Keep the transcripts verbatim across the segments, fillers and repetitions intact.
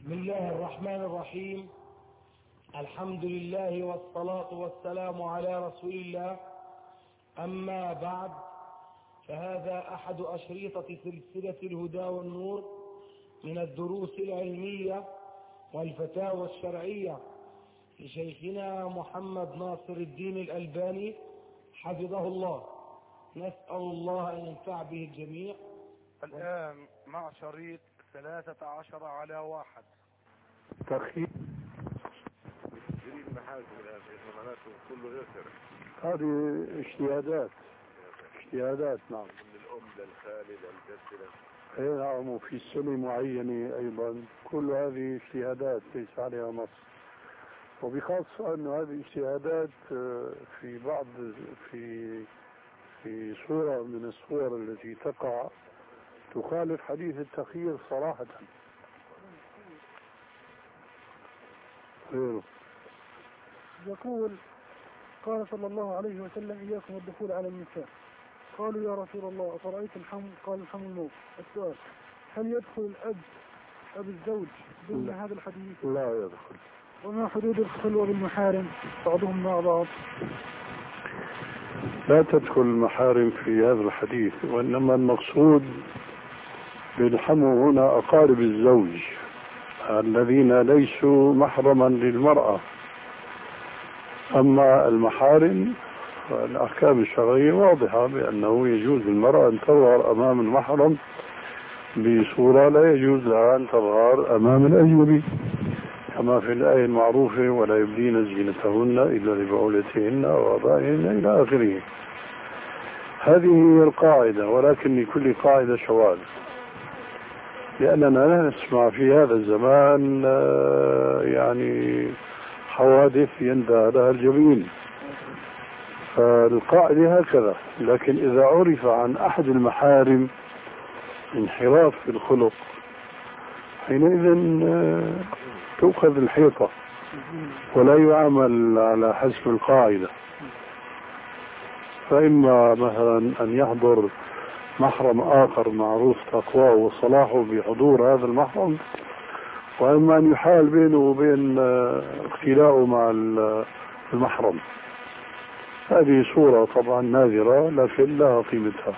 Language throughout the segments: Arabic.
بسم الله الرحمن الرحيم. الحمد لله والصلاة والسلام على رسول الله. أما بعد، فهذا أحد أشريطة سلسلة الهدى والنور من الدروس العلمية والفتاوى الشرعية لشيخنا محمد ناصر الدين الألباني حفظه الله. نسأل الله أن ينفع به الجميع. الآن مع شريط ثلاثة عشر على واحد. ترخيص كله يسر. هذه اجتهادات اجتهادات نعم، من الأم للخالي للجد. اي نعم، وفي سنة معينة أيضا. كل هذه اجتهادات ليس عليها نص، وبخاصة أن هذه الاجتهادات في بعض في في صورة من الصور التي تقع تخالف حديث التخيير صراحة. غيره يقول: قال صلى الله عليه وسلم: إياكم الدخول على النساء. قالوا: يا رسول الله أفرأيت الحمل؟ قال: الحمل موت. السؤال: هل يدخل الأب أب الزوج ضمن هذا الحديث؟ لا يدخل. وما حدود الخلوة بالمحارم بعضهم مع بعض؟ لا تدخل المحارم في هذا الحديث، وإنما المقصود بالحمو هنا أقارب الزوج الذين ليسوا محرما للمرأة. أما المحارم فالأحكام الشرعية واضحة بأنه يجوز للمرأة أن تظهر أمام المحرم بصورة لا يجوز لها أن تظهر أمام الأجنبي، كما في الآية المعروفة: ولا يبدين زينتهن إلا لبعولتهن وآبائهن إلى آخره. هذه هي القاعدة، ولكن لكل قاعدة شواذ، لأننا لا نسمع في هذا الزمان يعني حوادث يندى لها الجبين. فالقاعدة هكذا. لكن إذا عرف عن أحد المحارم انحراف في الخلق، حينئذ تؤخذ الحيطة ولا يعامل على حسب القاعدة. فإما مثلا أن يحضر محرم آخر معروف تقواه وصلاحه بحضور هذا المحرم، وإما أن يحال بينه وبين اختلاءه مع المحرم. هذه صورة طبعا نادرة لكن لها قيمتها.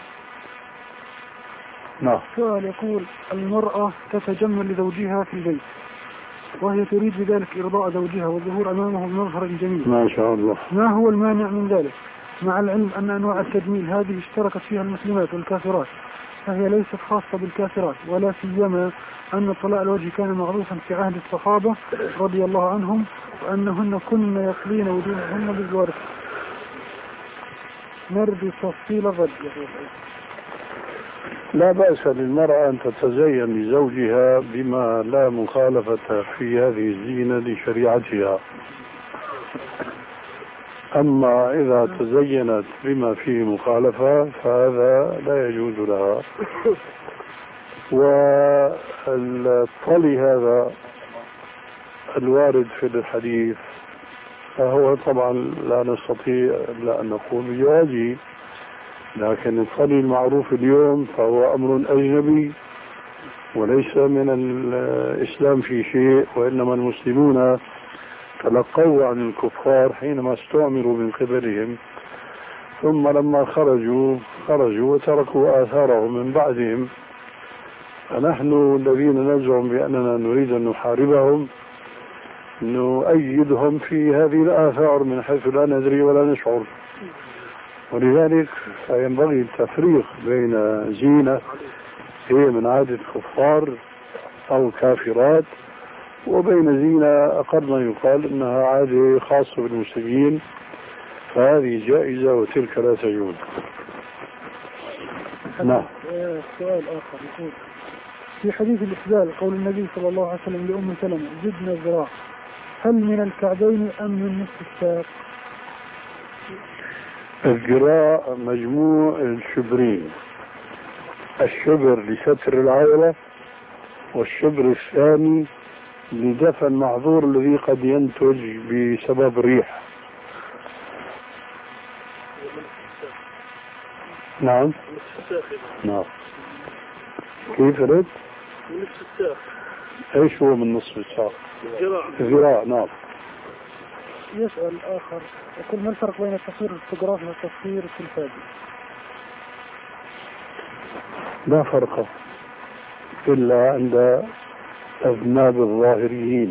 نعم. السؤال يقول: المرأة تتجمل لزوجها في البيت وهي تريد بذلك إرضاء زوجها والظهور أمامه بمظهر جميل، ما شاء الله. ما هو المانع من ذلك؟ مع العلم أن أنواع التجميل هذه اشتركت فيها المسلمات والكافرات، فهي ليست خاصة بالكافرات، ولا سيما أن طلاء الوجه كان معروفا في عهد الصحابة رضي الله عنهم، وأنهن كن يخلين وجوههن بالورد. نرجو تفصيل الرد. لا بأس للمرأة أن تتزين لزوجها بما لا مخالفة في هذه الزينة لشريعتها. أما إذا تزينت بما فيه مخالفة فهذا لا يجوز لها. والطلي هذا الوارد في الحديث فهو طبعا لا نستطيع إلا أن نقول بجوازه، لكن الطلي المعروف اليوم فهو أمر أجنبي وليس من الإسلام في شيء، وإنما المسلمون تلقوا عن الكفار حينما استعمروا من قبلهم، ثم لما خرجوا خرجوا وتركوا آثارهم من بعدهم. فنحن الذين نزعم بأننا نريد أن نحاربهم نؤيدهم في هذه الآثار من حيث لا ندري ولا نشعر. ولذلك فينبغي التفريق بين زينة هي من عادة الكفار أو كافرات وبين زينة أقل ما يقال إنها عادة خاصة بالمسلمين، فهذه جائزة وتلك لا تجوز. نعم. سؤال آخر يقول: في حديث الإسبال قول النبي صلى الله عليه وسلم لأم سلمة: زدنا الذراع، هل من الكعبين أم من نصف الساق؟ الذراع مجموع الشبرين، الشبر لستر العورة والشبر الثاني لدفع المعذور الذي قد ينتج بسبب الريح. نعم. نعم. كيف رد؟ نصف الساق. ايش هو من نصف الساق؟ ذراع. نعم. يسأل آخر يقول ما الفرق بين التصوير الفوتوغرافي والتصوير التلفازي؟ لا فرق إلا عند أذناب الظاهريين.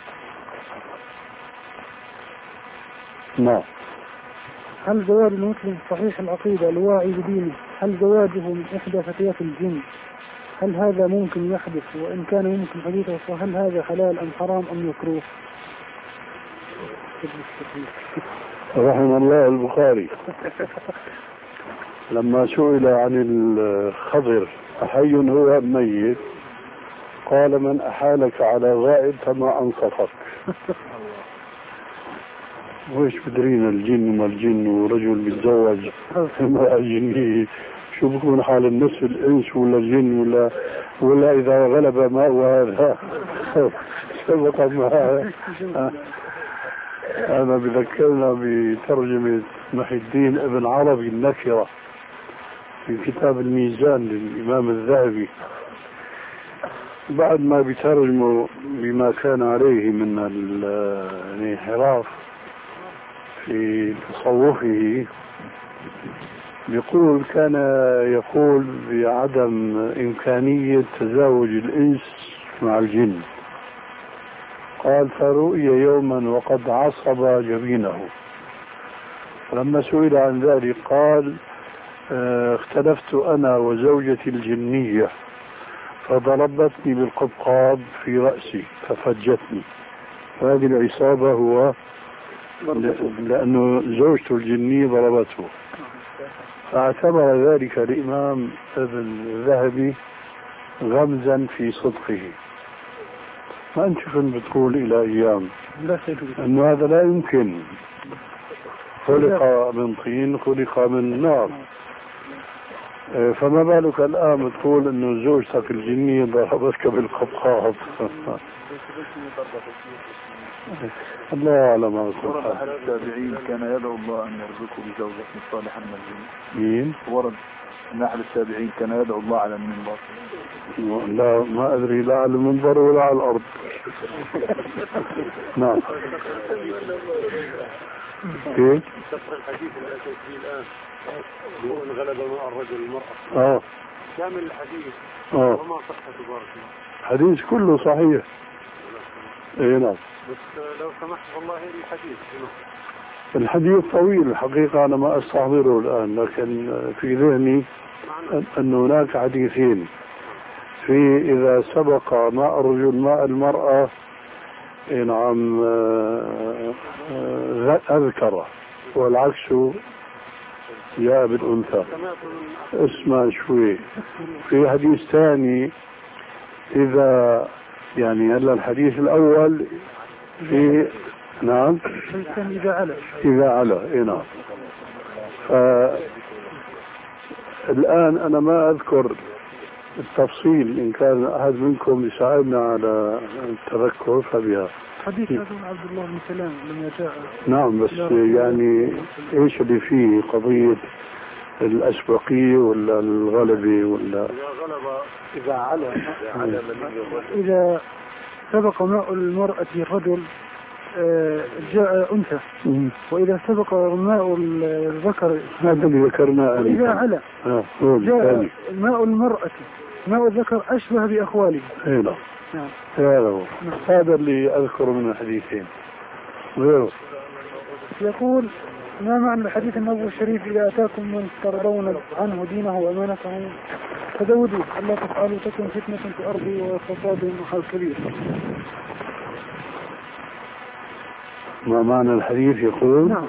نعم. هل زواج المسلم صحيح العقيدة الواعي بدينه هل زواجه من إحدى فتيات الجن هل هذا ممكن يحدث وإن كان ممكن حديثه فهل هذا حلال أم حرام أم مكروه؟ رحم الله البخاري لما سئل عن الخضر أحي هو أم ميت قال من أحالك على غائب فما أنصفك. وإيش بدرينا الجن ما الجن ورجل بيتزوج امرأة جنية شو بكون حال النصف الإنس ولا الجن ولا ولا إذا غلب ماء هذا سبق معه. أنا بذكرنا بترجمة محي الدين ابن عربي النكرة في كتاب الميزان للإمام الذهبي بعد ما بيترجموا بما كان عليه من الانحراف في تصوفه يقول كان يقول بعدم إمكانية تزاوج الإنس مع الجن. قال فرؤي يوما وقد عصب جبينه لما سئل عن ذلك قال اختلفت أنا وزوجتي الجنية فضربتني بالقبقاب في رأسي ففجتني. هذه العصابة هو لأنه زوجته الجنية ضربته. فاعتبر ذلك الإمام ابن الذهبي غمزا في صدقه. ما أنت كنت بتقول إلى أيام أنه هذا لا يمكن خلق من طين خلق من نار فما بالك الآن بتقول أنه زوجتك الجنية ضربتك بالقبقاب. الله أعلم. ورد أحد التابعين كان يدعو الله أن يرزقه بزوجة صالحة من الجن. مين؟ ورد أن أحد التابعين كان يدعو الله على المنبر. لا ما أدري لا على المنبر ولا على الأرض. نعم. كيف؟ الحديث الأساسي الآن هو إن غلب ماء الرجل المرأة. آه. كامل الحديث. آه. وما صحته بارك الله. الحديث كله صحيح. إيه نعم. بس لو سمحت والله الحديث. الحديث طويل الحقيقة أنا ما أستحضره الآن لكن في ذهني أن هناك حديثين في إذا سبق ماء الرجل ماء المرأة نعم أذكر والعكس جاء بالأنثى. اسمع شوي في حديث ثاني إذا يعني هلا الحديث الأول في نعم إذا على إذا على إيه نعم. الآن أنا ما أذكر التفصيل إن كان أحد منكم يساعدنا على التذكر فبها. حديث عبد الله بن سلام لما جاء. نعم بس يعني إيش اللي فيه قضية الأسبقية ولا الغلبة ولا إذا على إذا سبق ماء المرأة الرجل جاء أنثى وإذا سبق ماء الذكر هذا اللي ذكرناه إذا على آه. جاء ماء المرأة ماء الذكر أشبه بأخواله. هنا نعم. هذا هو هذا اللي أذكره من الحديثين غيره. يقول ما معنى الحديث النبوي الشريف إذا أتاكم من ترضون عنه دينه وأمانته فزودوه ألا تفعلوا تكن فتنة في الأرض وفساد وحال كبير. ما معنى الحديث يقول نعم.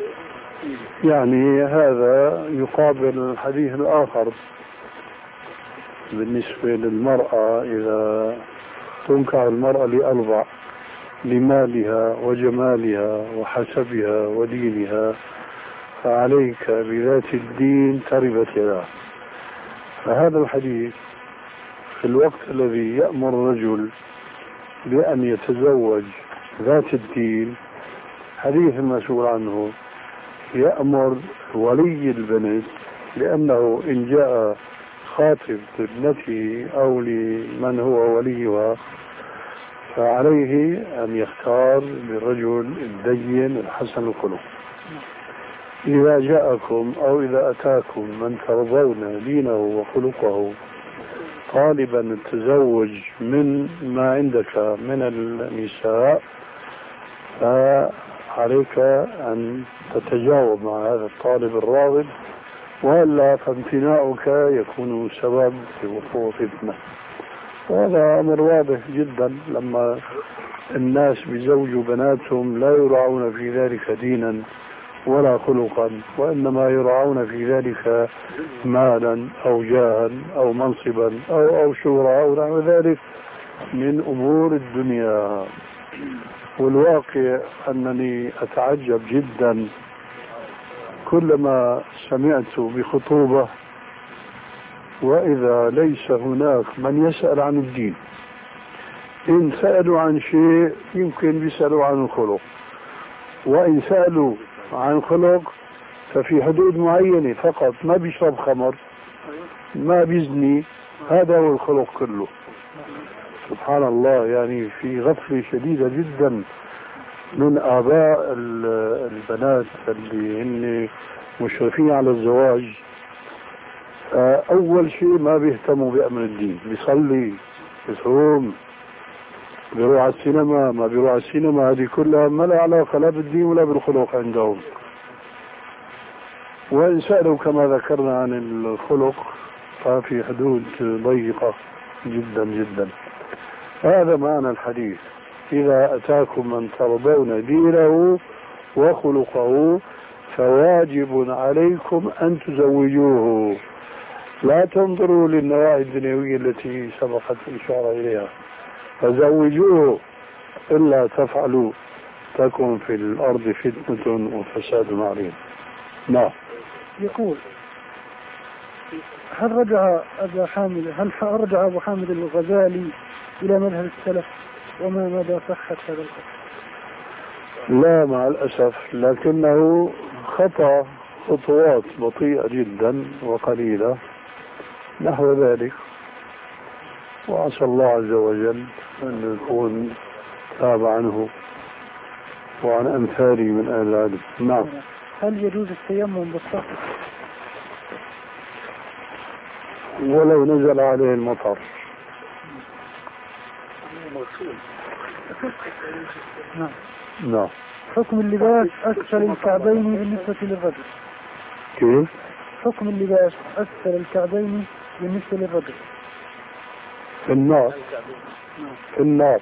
يعني هذا يقابل الحديث الآخر بالنسبة للمرأة إذا تنكح المرأة لأربع لمالها وجمالها وحسبها ودينها فعليك بذات الدين تربت يداه. فهذا الحديث في الوقت الذي يأمر الرجل بأن يتزوج ذات الدين حديث المسؤول عنه يأمر ولي البنت لأنه إن جاء خاطب ابنته أو لمن هو وليها فعليه أن يختار بالرجل الدين الحسن الخلق. إذا جاءكم أو إذا أتاكم من ترضون دينه وخلقه طالبا التزوج من ما عندك من النساء، فعليك أن تتجاوب مع هذا الطالب الراغب، وإلا فامتناعك يكون سبب في وقوع فتنة. وهذا أمر واضح جدا لما الناس بيزوجوا بناتهم لا يراعون في ذلك دينا ولا خلقا، وإنما يراعون في ذلك مالا أو جاها أو منصبا أو أو شهرة أو نحو ذلك من أمور الدنيا. والواقع أنني أتعجب جدا كلما سمعت بخطوبة وإذا ليس هناك من يسأل عن الدين. إن سألوا عن شيء يمكن بيسألوا عن الخلق، وإن سألوا عن خلق ففي حدود معينة فقط، ما بيشرب خمر، ما بيزني، هذا هو الخلق كله. سبحان الله، يعني في غفلة شديدة جدا من آباء البنات اللي هن مشرفين على الزواج. أول شيء ما بيهتموا بأمر الدين، بيصلي، بيصوم، بيروح على السينما، ما بيروح على السينما، هذه كلها ما لها علاقة لا بالدين ولا بالخلق عندهم. وإن سألوا كما ذكرنا عن الخلق ففي حدود ضيقة جدا جدا. هذا معنى الحديث: إذا أتاكم من ترضون دينه وخلقه فواجب عليكم أن تزوجوه. لا تنظروا للنواحي الدنيوية التي سبقت الإشارة إليها، فزوجوه، إلا تفعلوا تكن في الأرض فتنة وفساد عظيم. نعم. يقول: هل رجع أبا حامد هل رجع أبو حامد الغزالي إلى مذهب السلف، وما مدى صحة هذا القول؟ لا مع الأسف، لكنه خطأ خطوات بطيئة جدا وقليلة نحو ذلك، وعسى الله عز وجل أن يكون تاب عنه وعن أمثالي من أهل العلم. نعم. هل يجوز التيمم بالصخر ولو نزل عليه المطر؟ نعم. نعم. حكم اللباس أسفل الكعبين بالنسبة للرجل. كيف؟ حكم اللباس أسفل الكعبين بالنسبة للرجل. في النار. في النار.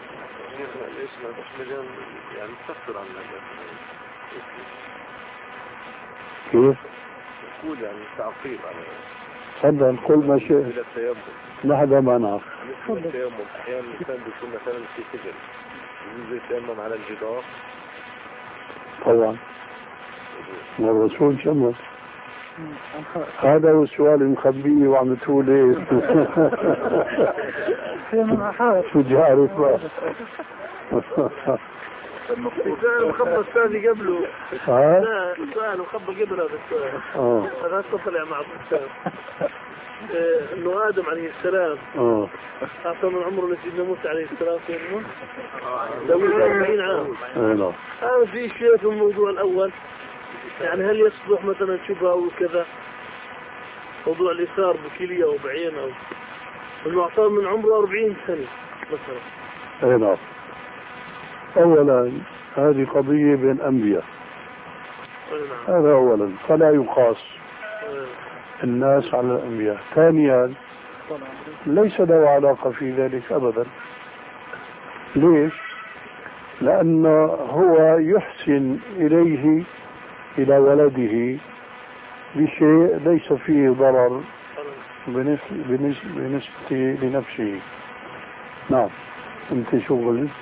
كيف؟ يقول يعني تعقيب على تفضل قل ما شئت. لحظة ما نعرف. التيمم أحيانا الإنسان بيكون مثلا في سجن يجوز يتيمم على الجدار. طبعا. والرسول شمل. هذا هو السؤال المخبيه وعملتوا لي. شو بدي أعرف بقى. السؤال مخبى الثاني قبله. ها؟ لا السؤال مخبى قبله هذا السؤال. اه. هذا طلع مع الكتاب. انه ادم عليه السلام اه اعطى من عمره لسيدنا موسى عليه السلام في علمه داوود أربعين عام. اي هذا في شيء في الموضوع الاول، يعني هل يصبح مثلا شبهه او كذا، موضوع الإثار بكلية او بعين او انه اعطاه من عمره أربعين سنة مثلا. اي نعم. اولا هذه قضية بين انبياء، هذا اولا، فلا يقاس الناس على الأنبياء. ثانيا ليس له علاقة في ذلك أبدا. ليش؟ لأنه هو يحسن إليه إلى ولده بشيء ليس فيه ضرر بالنسبة لنفسه. نعم. أنت شو قلت؟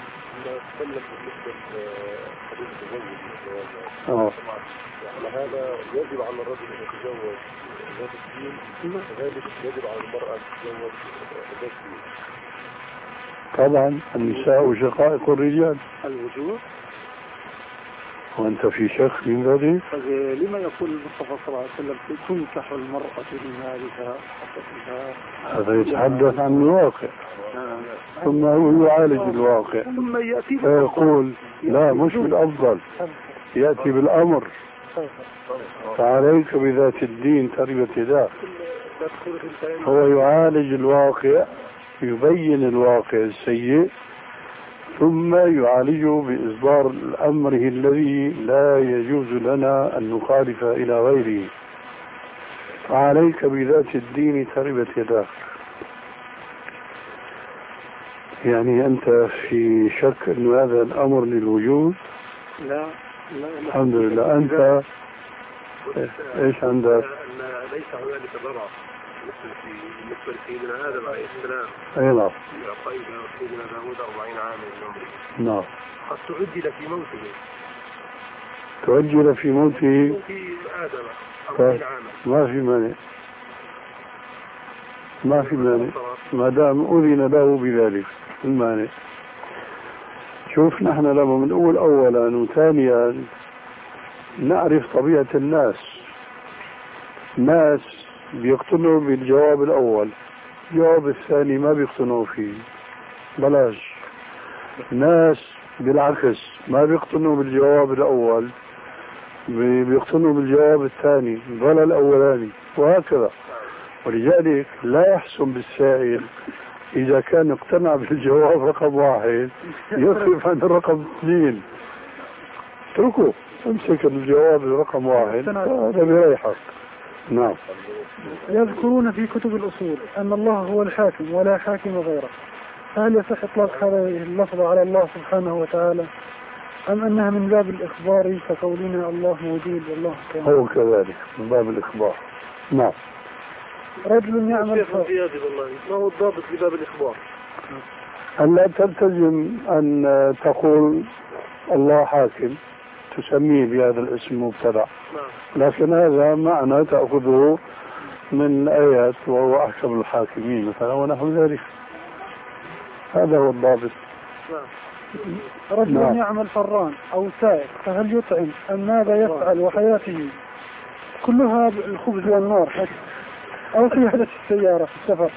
آه. هذا يجب على الرجل أن يتزوج ذات الدين، وذلك يجب على المرأة أن تتزوج ذات الدين. طبعا النساء شقائق الرجال. الوجود وأنت في شك من ذلك؟ لما يقول المصطفى صلى الله عليه وسلم تنكح المرأة لمالها حسبها؟ هذا يتحدث عن الواقع، ثم هو يعالج الواقع ثم يأتي فيقول لا مش بالأفضل، يأتي بالأمر فعليك بذات الدين تربت يداك. هو يعالج الواقع، يبين الواقع السيء، ثم يعالجه بإصدار أمره الذي لا يجوز لنا أن نخالف إلى غيره. فعليك بذات الدين تربت يداك. يعني أنت في شك أن هذا الأمر للوجود؟ لا لا الحمد لله. أنت إيش عندك؟ ليس هنالك ضرر في بالنسبة لسيدنا آدم عليه السلام. أي نعم. يعطيه سيدنا داود أربعين عاما من عمره. نعم. قد تعجل في موته. تعجل في موته في آدم أربعين عاما. ما في مانع. ما في مانع. ما دام أذن له بذلك المانع. شوف نحن لما بنقول أولا وثانيا نعرف طبيعة الناس. ناس بيقتنعوا بالجواب الأول، الجواب الثاني ما بيقتنعوا فيه، بلاش. ناس بالعكس ما بيقتنعوا بالجواب الأول، بيقتنعوا بالجواب الثاني ولا الأولاني، وهكذا. ولذلك لا يحسن بالسائل إذا كان اقتنع بالجواب رقم واحد يخف عن الرقم اثنين. اتركه، امسك الجواب رقم واحد هذا بيريحك. نعم. يذكرون في كتب الأصول أن الله هو الحاكم ولا حاكم غيره، فهل يصح إطلاق هذه اللفظة على الله سبحانه وتعالى أم أنها من باب الإخبار كقولنا الله موجود والله كان؟ هو كذلك من باب الإخبار. نعم. رجل يعمل ما هو الضابط لباب الإخبار؟ أن لا تلتزم أن تقول الله حاكم تسميه بهذا الاسم مبتدع، لكن هذا معنى تأخذه من آيات وهو أحكم الحاكمين مثلا ونحو ذلك. هذا هو الضابط. رجل نعم. يعمل فران أو سائق فهل يطعم أم ماذا يفعل وحياته كلها الخبز والنار أو قيادة السيارة في السفر؟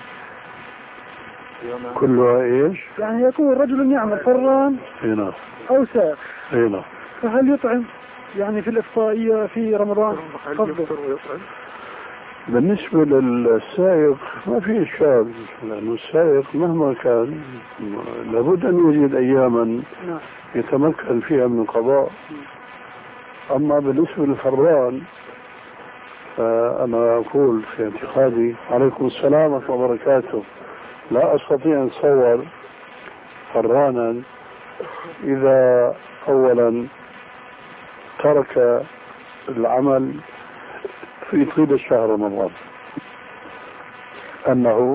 كلها إيش؟ يعني يكون رجل يعمل فران هنا أو سائق هنا فهل يطعم يعني في الإفطارية في رمضان؟ بالنسبة للسائق ما في إشكال، لأنه السائق مهما كان لابد أن يجد أياما يتمكن فيها من القضاء. أما بالنسبة للفران فأنا أقول في اعتقادي عليكم السلام ورحمة الله وبركاته لا أستطيع أن أتصور فرانا إذا أولا ترك العمل في طيلة شهر رمضان أنه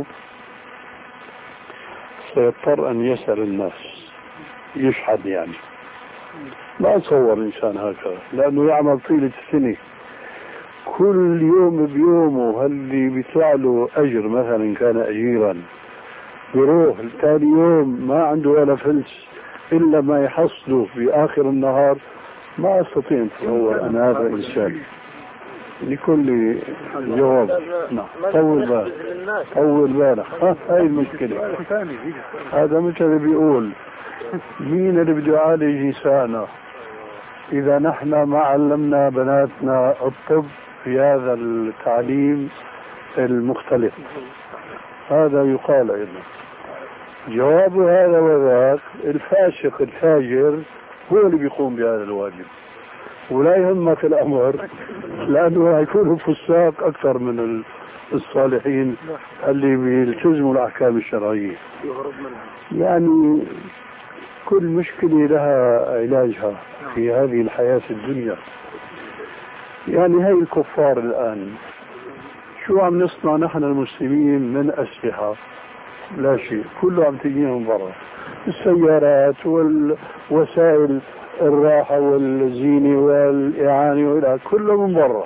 سيضطر أن يسأل الناس يشحد. يعني لا أتصور إنسان هكذا لأنه يعمل طيلة السنة كل يوم بيومه، هل اللي بيطلع له أجر مثلا كان أجيرا بيروح ثاني يوم ما عنده ولا فلس إلا ما يحصله في آخر النهار. ما أستطيع أن أتصور أن هذا إنسان. لكل جواب. نعم. طول بالك طول بالك هاي المشكلة. هذا مثل اللي بيقول مين اللي بده يعالج نساءنا إذا نحن ما علمنا بناتنا الطب في هذا التعليم المختلف. هذا يقال أيضا. جواب هذا وذاك الفاسق الفاجر هو اللي بيقوم بهذا الواجب ولا يهمك الأمر، لأنه يكونوا فساق أكثر من الصالحين اللي بيلتزموا الأحكام الشرعية. يعني كل مشكلة لها علاجها في هذه الحياة الدنيا. يعني هاي الكفار الآن شو عم نصنع نحن المسلمين من أسلحة؟ لا شيء، كله عم تجيهم برا. السيارات والوسائل الراحة والزينة والإعانة والى كله من برا.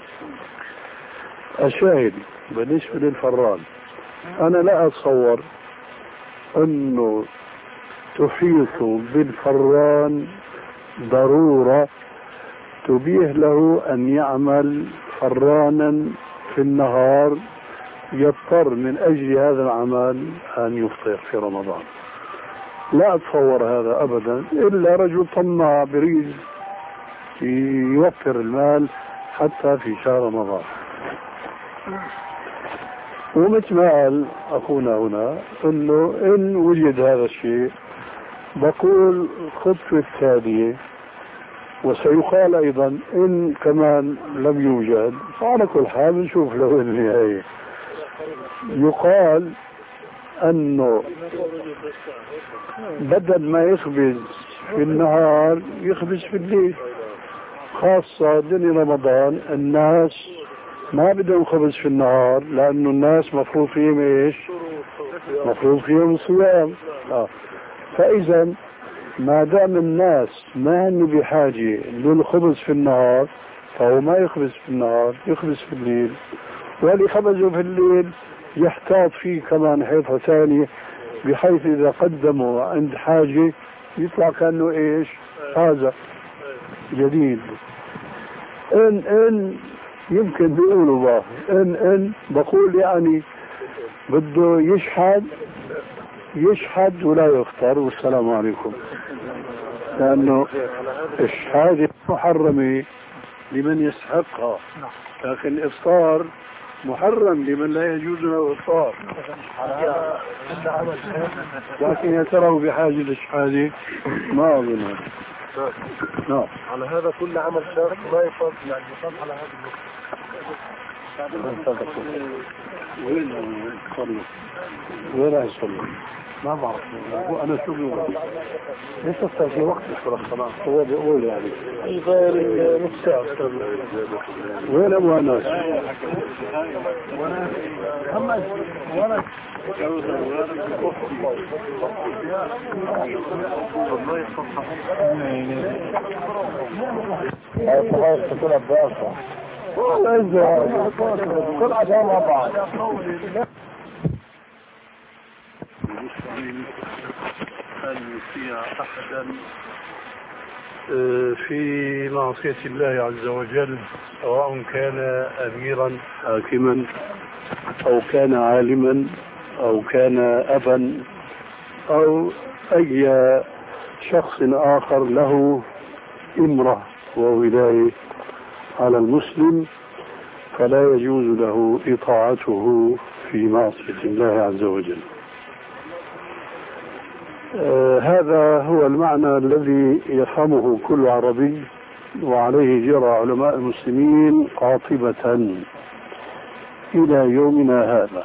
الشاهد بالنسبة للفران أنا لا أتصور أنه تحيط بالفران ضرورة تبيه له أن يعمل فرانا في النهار يضطر من أجل هذا العمل أن يفطر في رمضان. لا أتصور هذا أبدا إلا رجل طماع بريد يوفر المال حتى في شهر رمضان. ومثل ما قال أخونا هنا أنه إن وجد هذا الشيء بقول الخطوة الثانية، وسيقال أيضا إن كمان لم يوجد فعلى كل حال نشوف له النهاية. يقال أنه بدل ما يخبز في النهار يخبز في الليل، خاصة دنيا رمضان الناس ما بدهم خبز في النهار لأنه الناس مفروض فيهم إيش؟ مفروض فيهم الصيام. آه. فإذا ما دام الناس ما هن بحاجة للخبز في النهار فهو ما يخبز في النهار، يخبز في الليل، واللي خبزه في الليل يحتاط فيه كمان حيطة ثانية بحيث إذا قدموا عند حاجة يطلع كأنه إيش؟ هذا جديد. إن إن يمكن بيقولوا بقى إن إن بقول يعني بده يشحد يشحد ولا يفطر والسلام عليكم، لأنه الشهادة محرمة لمن يستحقها، لكن الإفطار محرم لمن لا يجوز له الإفطار. لكن يا ترى بحاجة للشهادة ما أظن. نعم. على هذا كل عمل شاق ما يفضل يعني يفضل على هذا الوقت. وين يصلوا؟ وين راح يصلوا؟ ما بعرف. أنا شو بقول؟ ليش صار في وقت الصلاة؟ هو بيقول يعني. غير نص ساعة. وين أبو أنس؟ أما وأنا كل عشان بعض. أن يطيع أحدا في معصية الله عز وجل، سواء كان أميرا حاكما أو كان عالما أو كان أبا أو أي شخص آخر له إمرة وولاية على المسلم، فلا يجوز له إطاعته في معصية الله عز وجل. آه هذا هو المعنى الذي يفهمه كل عربي، وعليه جرى علماء المسلمين قاطبة إلى يومنا هذا.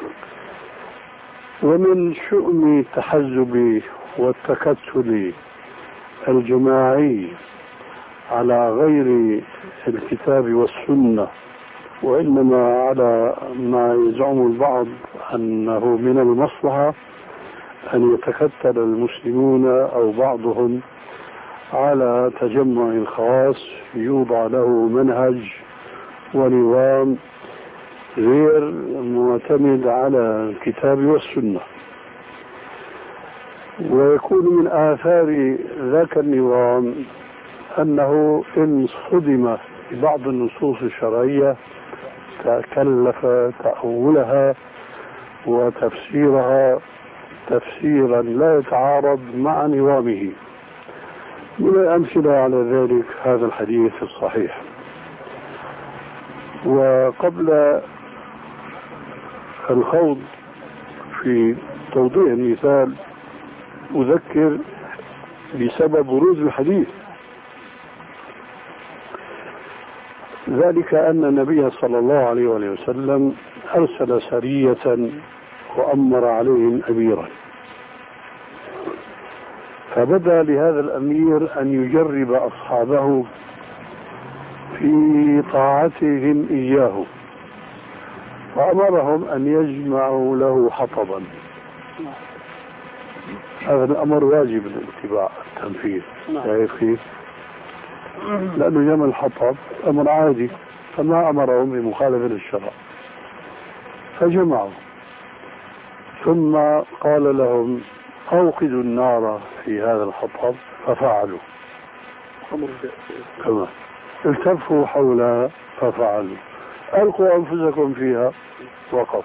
ومن شؤم التحزب والتكتل الجماعي على غير الكتاب والسنة، وإنما على ما يزعم البعض أنه من المصلحة أن يتكتل المسلمون أو بعضهم على تجمع خاص يوضع له منهج ونظام غير معتمد على الكتاب والسنة، ويكون من آثار ذاك النظام أنه إن صدم ببعض النصوص الشرعية تكلف تأولها وتفسيرها تفسيرا لا يتعارض مع نظامه. من الأمثلة على ذلك هذا الحديث الصحيح. وقبل الخوض في توضيح المثال أذكر بسبب بروز الحديث، ذلك أن النبي صلى الله عليه وسلم أرسل سرية وأمر عليهم أميرا، فبدأ لهذا الأمير أن يجرب أصحابه في طاعتهم إياه، وأمرهم أن يجمعوا له حطبا. هذا الأمر واجب الاتباع التنفيذ، شايف كيف؟ لأنه جمع الحطب أمر عادي، فما أمرهم بمخالفة للشرع، فجمعوا. ثم قال لهم أوقدوا النار في هذا الحطب، ففعلوا كما التفوا حولها ففعلوا. ألقوا أنفسكم فيها وقف.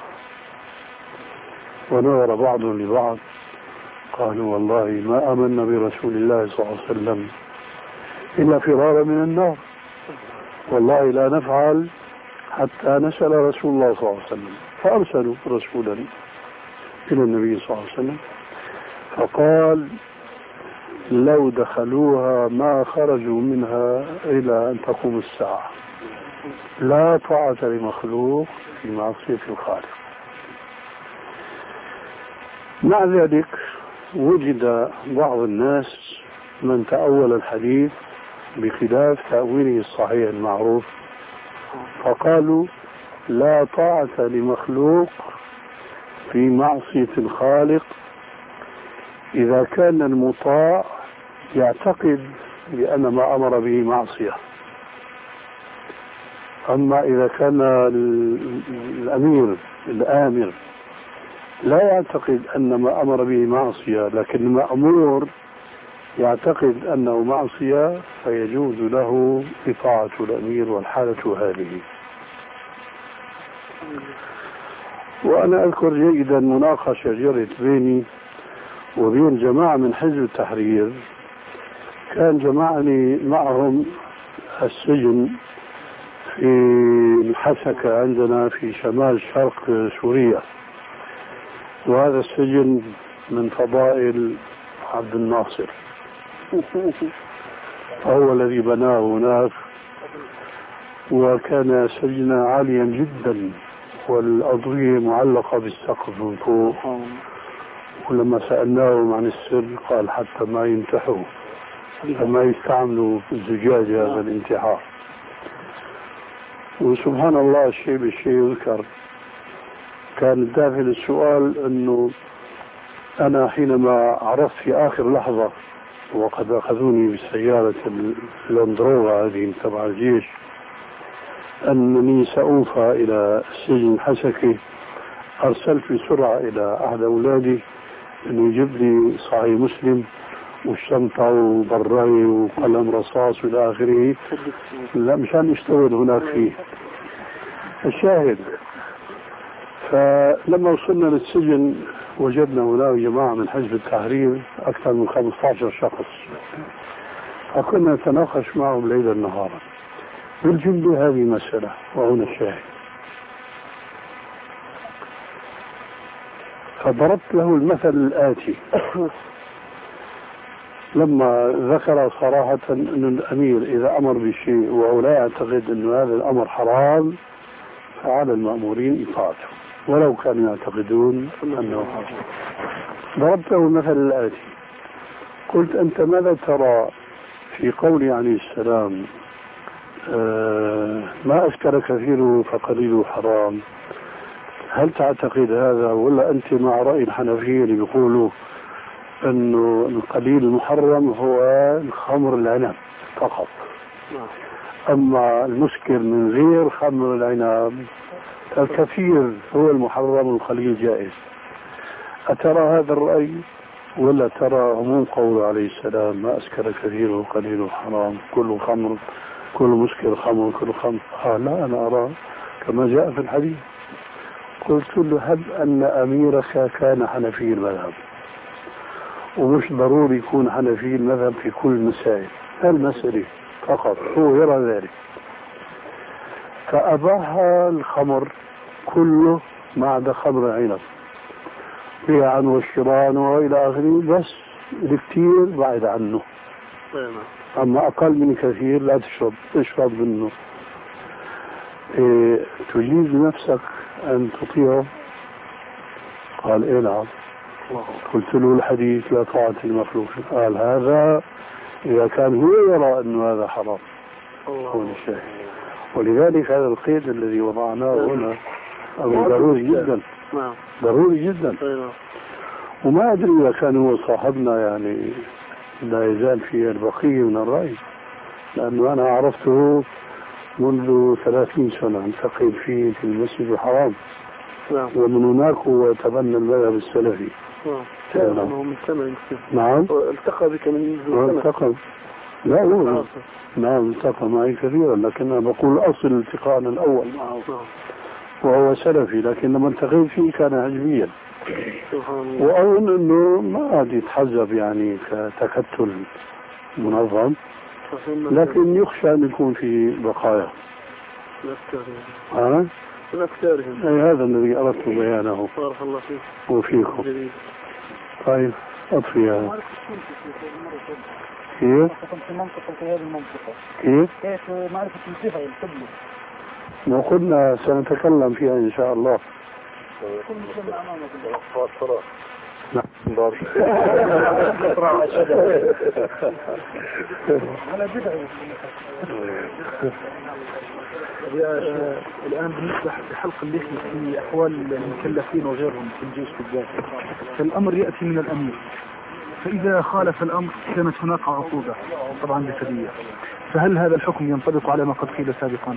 ونظر بعضهم لبعض قالوا والله ما آمنا برسول الله صلى الله عليه وسلم إلا فرارا من النار، والله لا نفعل حتى نسأل رسول الله صلى الله عليه وسلم. فأرسلوا رسولا إلى النبي صلى الله عليه وسلم فقال لو دخلوها ما خرجوا منها إلى أن تقوم الساعة، لا طاعة لمخلوق في معصية الخالق. مع ذلك وجد بعض الناس من تأول الحديث بخلاف تأويله الصحيح المعروف، فقالوا لا طاعة لمخلوق في معصية الخالق إذا كان المطاع يعتقد بأن ما أمر به معصية. أما إذا كان الأمير الآمر لا يعتقد أن ما أمر به معصية لكن المأمور يعتقد أنه معصية فيجوز له إطاعة الأمير والحالة هذه. وأنا أذكر جيدا مناقشة جرت بيني وبين جماعة من حزب التحرير، كان جمعني معهم السجن في الحسكة عندنا في شمال شرق سوريا، وهذا السجن من فضائل عبد الناصر هو الذي بناه هناك، وكان سجنا عاليا جدا والأضوية معلقة بالسقف من فوق، ولما سألناهم عن السر قال حتى ما ينتحوا ما يستعملوا في الزجاج هذا الانتحار. وسبحان الله الشيء بالشيء يذكر، كان دافع السؤال أنه أنا حينما عرفت في آخر لحظة وقد أخذوني بالسيارة اللاندروفر هذه تبع الجيش أنني سأوفى إلى السجن الحسكي، أرسلت بسرعة إلى أحد أولادي أنه يجيب لي صحيح مسلم والشنطة وبراي وقلم رصاص إلى آخره، لا مشان يشتغل هناك فيه. الشاهد فلما وصلنا للسجن وجدنا هناك جماعة من حزب التحرير أكثر من خمسة عشر شخص، فكنا نتناقش معهم ليلا نهارا بالجملة هذه مسألة. وهنا الشاهد، فضربت له المثل الآتي لما ذكر صراحة أن الأمير إذا أمر بشيء وهو لا يعتقد أن هذا الأمر حرام فعلى المأمورين إطاعته ولو كانوا يعتقدون أنه حرام. ضربت له المثل الآتي، قلت أنت ماذا ترى في قول عليه السلام آه ما أسكر كثيره فقليله حرام؟ هل تعتقد هذا ولا أنت مع رأي الحنفية اللي بيقولوا أنه القليل المحرم هو الخمر العنب فقط، أما المسكر من غير خمر العنب الكثير هو المحرم والقليل جائز؟ أترى هذا الرأي ولا ترى عموم قوله عليه السلام ما أسكر كثيره وقليله حرام، كل خمر كل مسكر خمر كل خمر؟ قال لا أنا أرى كما جاء في الحديث. قلت له هب أن أميرك كان حنفي المذهب، ومش ضروري يكون حنفي المذهب في كل المسائل، المسألة فقط هو يرى ذلك، فأباح الخمر كله ما عدا خمر عنب بيعا والشران وإلى آخره، بس الكثير بعد عنه، أما أقل من كثير لا تشرب اشرب منه. إيه تجيز نفسك أن تطيعه؟ قال إيه نعم. قلت له الحديث لا طاعة المخلوق، قال هذا إذا كان هو يرى أن هذا حرام. هو الشاهد. ولذلك هذا القيد الذي وضعناه هنا ضروري جدا، ضروري جدا. وما أدري إذا كان هو صاحبنا يعني لا يزال في البقية من الرأي، لأنه أنا عرفته منذ ثلاثين سنة انتقل فيه في المسجد الحرام، ومن هناك هو تبنى المذهب السلفي. نعم من سنة. نعم التقى بك من سنة. التقى لا هو نعم التقى معي كثيرا، لكن أنا بقول أصل التقائنا الأول معه وهو سلفي، لكن لما التقيت فيه كان علميا، وأظن أنه ما عاد يتحزب يعني كتكتل منظم، لكن يخشى أن يكون في بقايا ها؟ من أفكارهم. أي هذا الذي أردت بيانه. بارك الله فيك. وفيكم. جميل. طيب أطفي هذا. كيف؟ في منطقة في هذه المنطقة. كيف؟ كيف معرفة الجهة القبلة؟ وقلنا سنتكلم فيها إن شاء الله. كل شيء أمامك. نعم. على بدعة. الآن بالنسبة لحلق اللحية في أحوال المكلفين وغيرهم في الجيش بالذات، فالأمر يأتي من الأمير، فإذا خالف الأمر كانت هناك عقوبة طبعا بفدية، فهل هذا الحكم ينطبق على ما قد قيل سابقا؟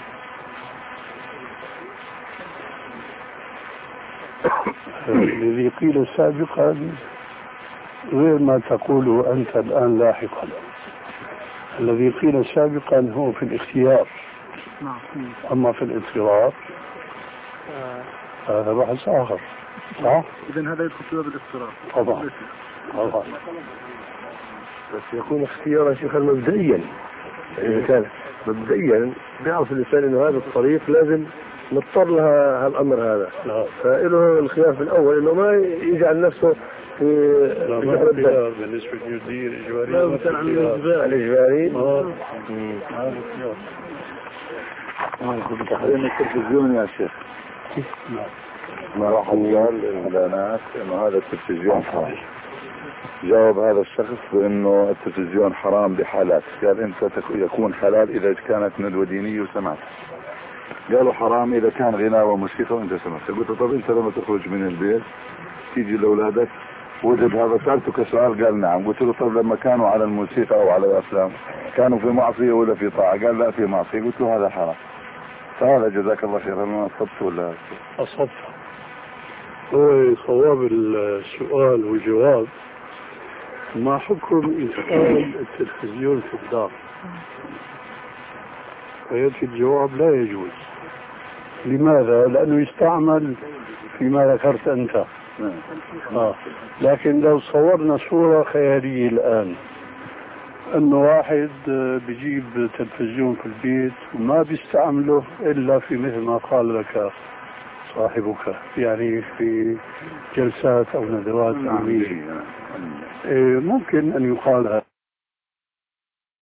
الذي قيل سابقا غير ما تقوله أنت الآن لاحقا. الذي قيل سابقا هو في الاختيار، أما في الاضطرار هذا بحث آخر. صح؟ إذن هذا يدخل في باب الاضطرار. طبعا طبعا. بس يكون اختيارا شيخا مبدئيا، إذا كان مبدئيا بيعرف الإنسان إنه هذا الطريق لازم نضطر لها هالأمر هذا، فإله الخيار في الأول إنه ما يجعل نفسه في الخيار بالنسبة للدير إجباري. لا مثلا عن الإجباري. الإجباري. هذا الخيار. ما يكون تحريم التلفزيون يا شيخ. نعم. ما راح قال للناس إنه هذا التلفزيون حرام. جاوب هذا الشخص بأنه التلفزيون حرام بحالات، قال أنت يكون حلال إذا كانت ندوة دينية وسمعت. قالوا حرام إذا كان غناء وموسيقى وأنت سمعت. قلت طب أنت لما تخرج من البيت تيجي لأولادك وجد هذا، سألتك سؤال قال نعم. قلت له طب لما كانوا على الموسيقى أو على الأفلام كانوا في معصية ولا في طاعة؟ قال لا في معصية. قلت له هذا حرام. فهذا جزاك الله خير. أنا أصبت ولا أصبت؟ هو صواب السؤال والجواب ما حكم إدخال التلفزيون في الدار؟ فيأتي الجواب لا يجوز. لماذا؟ لأنه يستعمل فيما ذكرت أنت. آه. لكن لو صورنا صورة خيالية الآن أنه واحد بيجيب تلفزيون في البيت وما بيستعمله إلا في مثل ما قال لك صاحبك، يعني في جلسات أو ندوات علمية، ممكن أن يقال هذا.